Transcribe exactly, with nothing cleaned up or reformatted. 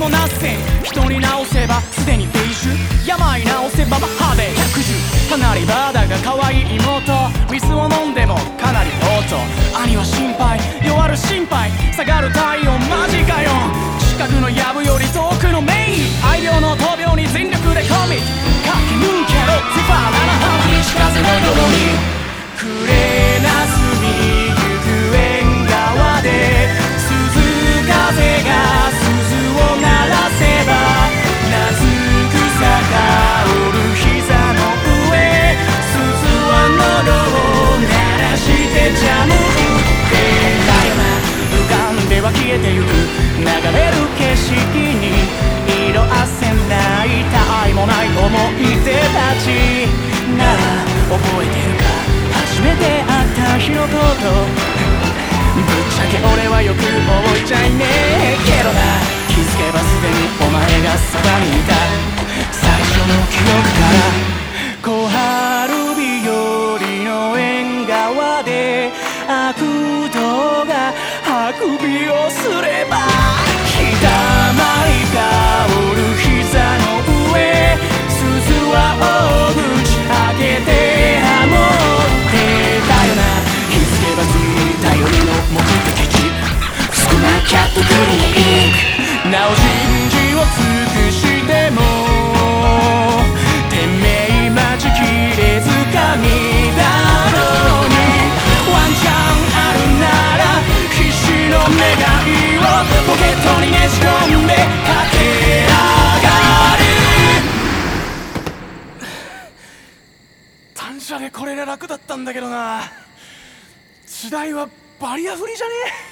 もなせ人に直せばすでにベージュ病治せばマッハで百獣かなりバーダが可愛い妹水を飲んでもかなりオート兄は心配弱る心配下がる体温マジかよ近くのヤブより遠くのメイン愛病の闘病に全力でコミット駆け抜けろゼファーななはん西風のよどに暮れなすみ行く縁側で鈴風が鈴を鳴らせば夏草がおる膝の上鈴は喉を鳴らしてジャム打ってだよな浮かんでは消えてゆく流れる景色に色あせないた愛もない思い出たちなら覚えてるか初めて会った日のことぶっちゃけ俺はよく覚えちゃいねえけどな気づけばすでにお前がそばにいた最初の記憶から小春日和の縁側で悪童があくびをすればひだまり香る膝の上鈴は大口開けてハモってだよな気づけば次に頼りの目的地少なキャットクリニックなお信じを尽くしてもてめえ待ちきれずかみだろうにワンチャンあるなら必死の願いをポケットにねじ込んで駆け上がる単車でこれが楽だったんだけどな時代はバリアフリーじゃねえ